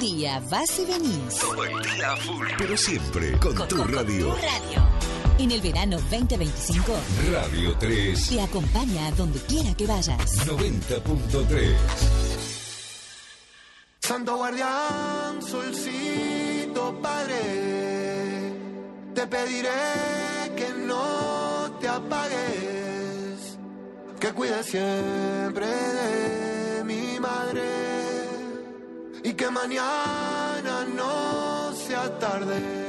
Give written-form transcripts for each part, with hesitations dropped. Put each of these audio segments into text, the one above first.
día vas y venís. Todo el día a full. Pero siempre con tu radio. Tu radio. En el verano 2025, Radio 3 te acompaña a donde quiera que vayas. 90.3. Santo guardián, solcito padre, te pediré que no te apagues, que cuides siempre de mi madre y que mañana no sea tarde.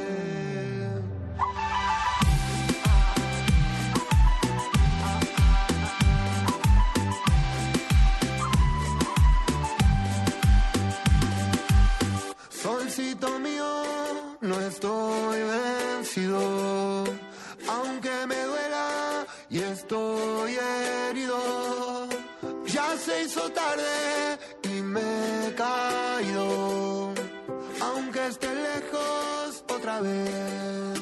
Solcito mío, no estoy vencido, aunque me duela y estoy herido. Ya se hizo tarde y me he caído, aunque esté lejos otra vez.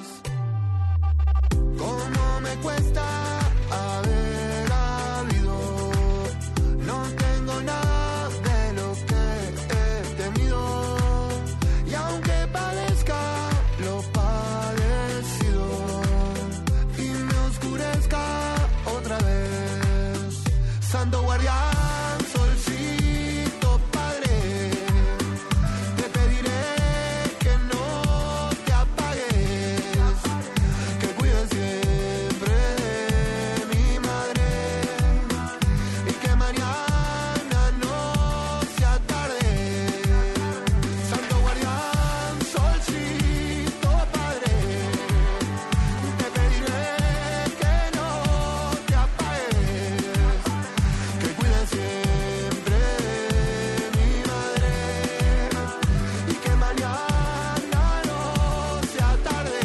¿Cómo me cuesta haber habido? No tengo nada de lo que he tenido. Y aunque padezca lo padecido y me oscurezca otra vez, Santo guardián, solcito padre, te pediré que no te apagues, que cuides siempre de mi madre y que mañana no sea tarde. Santo guardián, solcito padre, te pediré que no te apagues, que cuides siempre de mi madre y que mañana no sea tarde.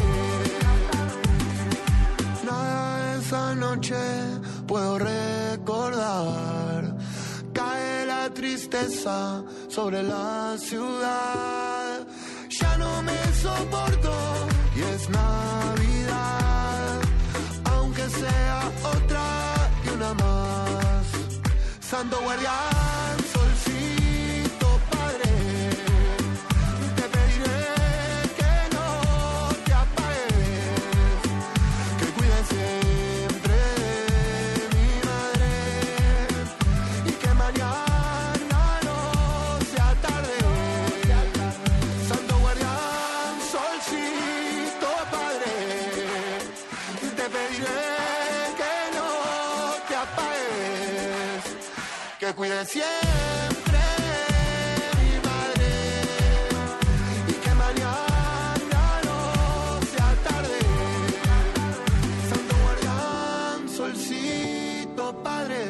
Nada de esa noche puedo recordar, cae la tristeza sobre la ciudad. Ya no me soporto y es Navidad, aunque sea otra y una más. Santo guardián, solcito padre, te pediré que no te apagues, que cuides siempre de mi madre y que mañana no sea tarde. Santo guardián, solcito padre, te pediré que no te apagues, que cuides siempre de mi madre y que mañana no sea tarde. Santo guardián, solcito padre,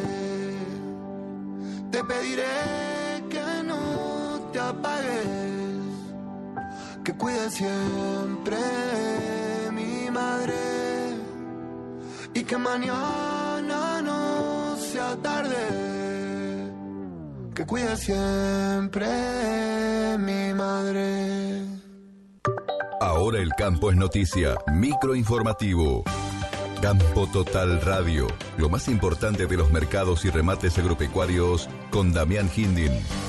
te pediré que no te apagues, que cuides siempre de mi madre y que mañana no sea tarde, que cuides siempre de mi madre. Ahora el campo es noticia. Microinformativo. Campo Total Radio. Lo más importante de los mercados y remates agropecuarios con Damián Hindin.